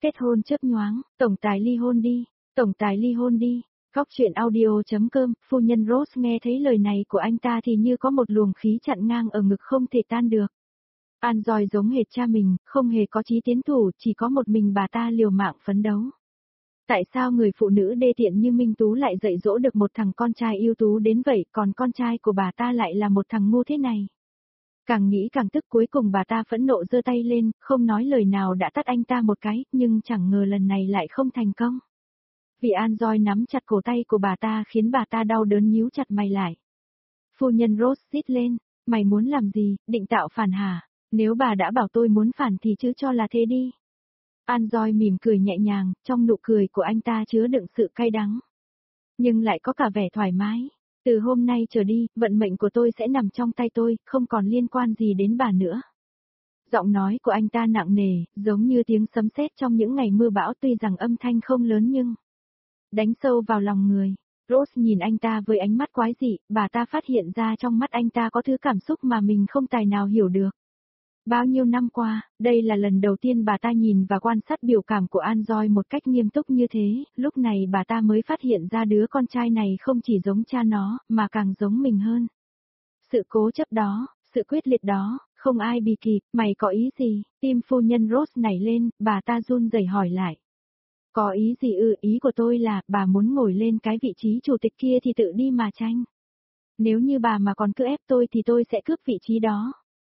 Kết hôn chớp nhoáng, tổng tài ly hôn đi, tổng tài ly hôn đi. Góc truyện audio.com, phu nhân Rose nghe thấy lời này của anh ta thì như có một luồng khí chặn ngang ở ngực không thể tan được. An Doi giống hệt cha mình, không hề có chí tiến thủ, chỉ có một mình bà ta liều mạng phấn đấu. Tại sao người phụ nữ đê tiện như Minh Tú lại dạy dỗ được một thằng con trai ưu tú đến vậy, còn con trai của bà ta lại là một thằng ngu thế này? Càng nghĩ càng tức, cuối cùng bà ta phẫn nộ giơ tay lên, không nói lời nào đã tát anh ta một cái, nhưng chẳng ngờ lần này lại không thành công. Vì An Doi nắm chặt cổ tay của bà ta khiến bà ta đau đớn nhíu chặt mày lại. Phu nhân Rose rít lên, mày muốn làm gì, định tạo phản hả? Nếu bà đã bảo tôi muốn phản thì chứ cho là thế đi. An Doi mỉm cười nhẹ nhàng, trong nụ cười của anh ta chứa đựng sự cay đắng. Nhưng lại có cả vẻ thoải mái. Từ hôm nay trở đi, vận mệnh của tôi sẽ nằm trong tay tôi, không còn liên quan gì đến bà nữa. Giọng nói của anh ta nặng nề, giống như tiếng sấm sét trong những ngày mưa bão, tuy rằng âm thanh không lớn nhưng đánh sâu vào lòng người. Rose nhìn anh ta với ánh mắt quái dị, bà ta phát hiện ra trong mắt anh ta có thứ cảm xúc mà mình không tài nào hiểu được. Bao nhiêu năm qua, đây là lần đầu tiên bà ta nhìn và quan sát biểu cảm của An Doi một cách nghiêm túc như thế, lúc này bà ta mới phát hiện ra đứa con trai này không chỉ giống cha nó, mà càng giống mình hơn. Sự cố chấp đó, sự quyết liệt đó, không ai bì kịp, mày có ý gì? Tim phu nhân Rose nảy lên, bà ta run rẩy hỏi lại. Có ý gì ư? Ý của tôi là, bà muốn ngồi lên cái vị trí chủ tịch kia thì tự đi mà tranh. Nếu như bà mà còn cứ ép tôi thì tôi sẽ cướp vị trí đó.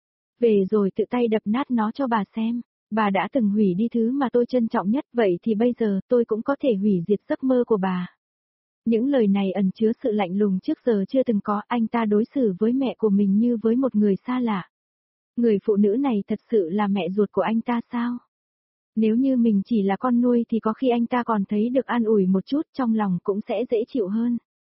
Về rồi tự tay đập nát nó cho bà xem. Bà đã từng hủy đi thứ mà tôi trân trọng nhất, vậy thì bây giờ tôi cũng có thể hủy diệt giấc mơ của bà. Những lời này ẩn chứa sự lạnh lùng trước giờ chưa từng có, anh ta đối xử với mẹ của mình như với một người xa lạ. Người phụ nữ này thật sự là mẹ ruột của anh ta sao? Nếu như mình chỉ là con nuôi thì có khi anh ta còn thấy được an ủi một chút, trong lòng cũng sẽ dễ chịu hơn.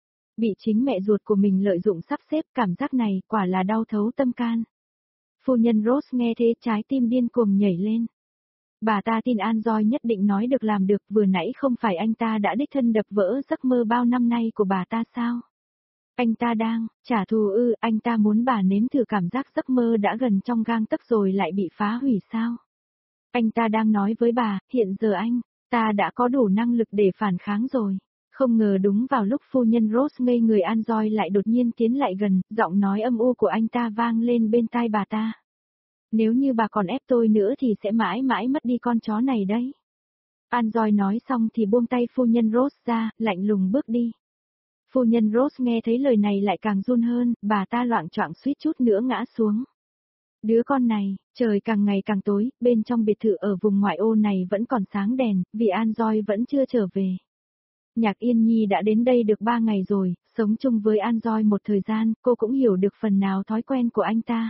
Bị chính mẹ ruột của mình lợi dụng sắp xếp, cảm giác này quả là đau thấu tâm can. Phu nhân Rose nghe thế trái tim điên cuồng nhảy lên. Bà ta tin An Doi nhất định nói được làm được, vừa nãy không phải anh ta đã đích thân đập vỡ giấc mơ bao năm nay của bà ta sao? Anh ta đang trả thù ư? Anh ta muốn bà nếm thử cảm giác giấc mơ đã gần trong gang tấc rồi lại bị phá hủy sao? Anh ta đang nói với bà, hiện giờ ta đã có đủ năng lực để phản kháng rồi. Không ngờ đúng vào lúc phu nhân Rose ngây người, An Doi lại đột nhiên tiến lại gần, giọng nói âm u của anh ta vang lên bên tai bà ta. Nếu như bà còn ép tôi nữa thì sẽ mãi mãi mất đi con chó này đấy. An Doi nói xong thì buông tay phu nhân Rose ra, lạnh lùng bước đi. Phu nhân Rose nghe thấy lời này lại càng run hơn, bà ta loạng choạng suýt chút nữa ngã xuống. Đứa con này, trời càng ngày càng tối, bên trong biệt thự ở vùng ngoại ô này vẫn còn sáng đèn, vì An Doi vẫn chưa trở về. Nhạc Yên Nhi đã đến đây được 3 ngày rồi, sống chung với An Doi một thời gian, cô cũng hiểu được phần nào thói quen của anh ta.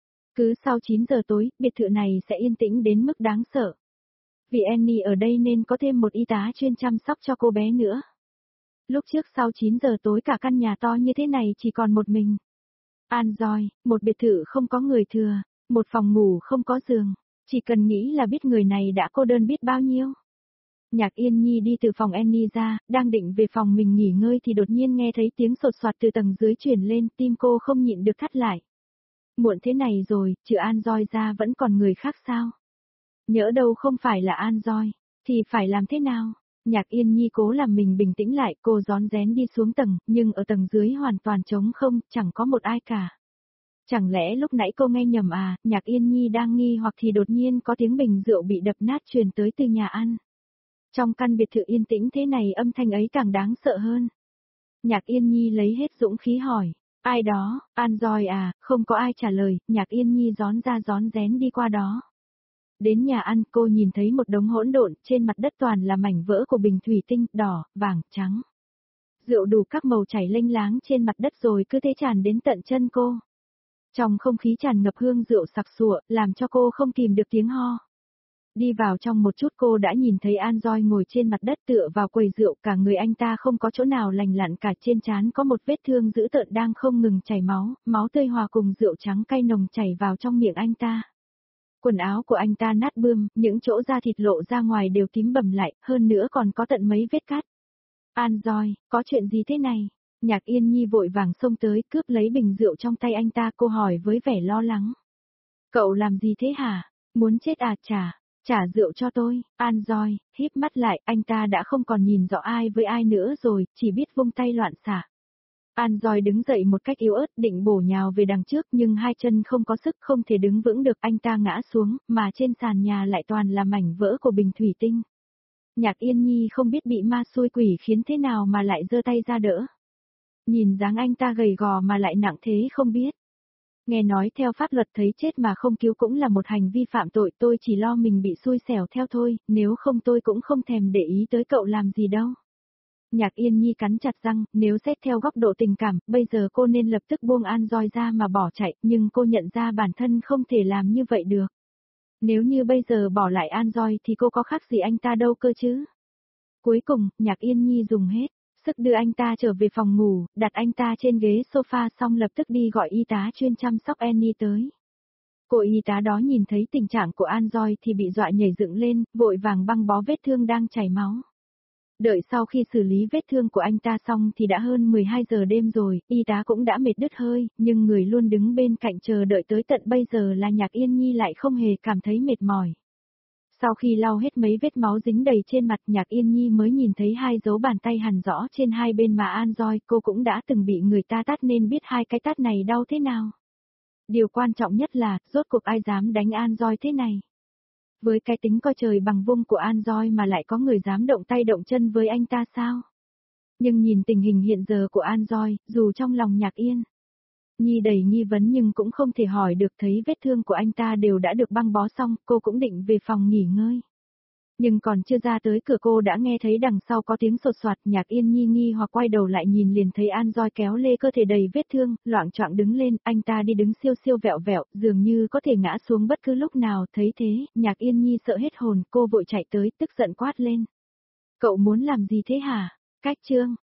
Cứ sau 9 giờ tối, biệt thự này sẽ yên tĩnh đến mức đáng sợ. Vì Annie ở đây nên có thêm một y tá chuyên chăm sóc cho cô bé nữa. Lúc trước sau 9 giờ tối cả căn nhà to như thế này chỉ còn một mình. An Doi, một biệt thự không có người thừa, một phòng ngủ không có giường, chỉ cần nghĩ là biết người này đã cô đơn biết bao nhiêu. Nhạc Yên Nhi đi từ phòng Annie ra, đang định về phòng mình nghỉ ngơi thì đột nhiên nghe thấy tiếng sột soạt từ tầng dưới truyền lên, tim cô không nhịn được thắt lại. Muộn thế này rồi, trừ An Doi ra vẫn còn người khác sao? Nhỡ đâu không phải là An Doi, thì phải làm thế nào? Nhạc Yên Nhi cố làm mình bình tĩnh lại, cô rón rén đi xuống tầng, nhưng ở tầng dưới hoàn toàn trống không, chẳng có một ai cả. Chẳng lẽ lúc nãy cô nghe nhầm à? Nhạc Yên Nhi đang nghi hoặc thì đột nhiên có tiếng bình rượu bị đập nát truyền tới từ nhà ăn. Trong căn biệt thự yên tĩnh thế này âm thanh ấy càng đáng sợ hơn. Nhạc Yên Nhi lấy hết dũng khí hỏi, ai đó? An Doi à? Không có ai trả lời, Nhạc Yên Nhi rón ra rón rén đi qua đó. Đến nhà ăn, cô nhìn thấy một đống hỗn độn, trên mặt đất toàn là mảnh vỡ của bình thủy tinh, đỏ, vàng, trắng. Rượu đủ các màu chảy lênh láng trên mặt đất rồi cứ thế tràn đến tận chân cô. Trong không khí tràn ngập hương rượu sặc sụa, làm cho cô không kìm được tiếng ho. Đi vào trong một chút cô đã nhìn thấy An Doi ngồi trên mặt đất tựa vào quầy rượu, cả người anh ta không có chỗ nào lành lặn cả, trên trán có một vết thương dữ tợn đang không ngừng chảy máu, máu tươi hòa cùng rượu trắng cay nồng chảy vào trong miệng anh ta. Quần áo của anh ta nát bươm, những chỗ da thịt lộ ra ngoài đều tím bầm lại, hơn nữa còn có tận mấy vết cắt. An Doi, có chuyện gì thế này? Nhạc Yên Nhi vội vàng xông tới, cướp lấy bình rượu trong tay anh ta, cô hỏi với vẻ lo lắng. Cậu làm gì thế hả? Muốn chết à? Chà, Trả rượu cho tôi, An Doi, híp mắt lại, anh ta đã không còn nhìn rõ ai với ai nữa rồi, chỉ biết vung tay loạn xạ. An Doi đứng dậy một cách yếu ớt định bổ nhào về đằng trước nhưng hai chân không có sức không thể đứng vững được, anh ta ngã xuống, mà trên sàn nhà lại toàn là mảnh vỡ của bình thủy tinh. Nhạc Yên Nhi không biết bị ma xui quỷ khiến thế nào mà lại giơ tay ra đỡ. Nhìn dáng anh ta gầy gò mà lại nặng thế không biết. Nghe nói theo pháp luật thấy chết mà không cứu cũng là một hành vi phạm tội, tôi chỉ lo mình bị xui xẻo theo thôi, nếu không tôi cũng không thèm để ý tới cậu làm gì đâu. Nhạc Yên Nhi cắn chặt răng, nếu xét theo góc độ tình cảm, bây giờ cô nên lập tức buông An Doi ra mà bỏ chạy, nhưng cô nhận ra bản thân không thể làm như vậy được. Nếu như bây giờ bỏ lại An Doi thì cô có khác gì anh ta đâu cơ chứ. Cuối cùng, Nhạc Yên Nhi dùng hết sức đưa anh ta trở về phòng ngủ, đặt anh ta trên ghế sofa xong lập tức đi gọi y tá chuyên chăm sóc Annie tới. Cô y tá đó nhìn thấy tình trạng của An Doi thì bị dọa nhảy dựng lên, vội vàng băng bó vết thương đang chảy máu. Đợi sau khi xử lý vết thương của anh ta xong thì đã hơn 12 giờ đêm rồi, y tá cũng đã mệt đứt hơi, nhưng người luôn đứng bên cạnh chờ đợi tới tận bây giờ là Nhạc Yên Nhi lại không hề cảm thấy mệt mỏi. Sau khi lau hết mấy vết máu dính đầy trên mặt, Nhạc Yên Nhi mới nhìn thấy hai dấu bàn tay hằn rõ trên hai bên má An Doi, cô cũng đã từng bị người ta tát nên biết hai cái tát này đau thế nào. Điều quan trọng nhất là, rốt cuộc ai dám đánh An Doi thế này. Với cái tính coi trời bằng vung của An Doi mà lại có người dám động tay động chân với anh ta sao? Nhưng nhìn tình hình hiện giờ của An Doi, dù trong lòng Nhạc Yên Nhi đầy nghi vấn nhưng cũng không thể hỏi được, thấy vết thương của anh ta đều đã được băng bó xong, cô cũng định về phòng nghỉ ngơi. Nhưng còn chưa ra tới cửa cô đã nghe thấy đằng sau có tiếng sột soạt, Nhạc Yên Nhi nghi hoặc quay đầu lại nhìn liền thấy An Doi kéo lê cơ thể đầy vết thương, loạng choạng đứng lên, anh ta đi đứng siêu siêu vẹo vẹo, dường như có thể ngã xuống bất cứ lúc nào, thấy thế, Nhạc Yên Nhi sợ hết hồn, cô vội chạy tới, tức giận quát lên. Cậu muốn làm gì thế hả? Cách trương.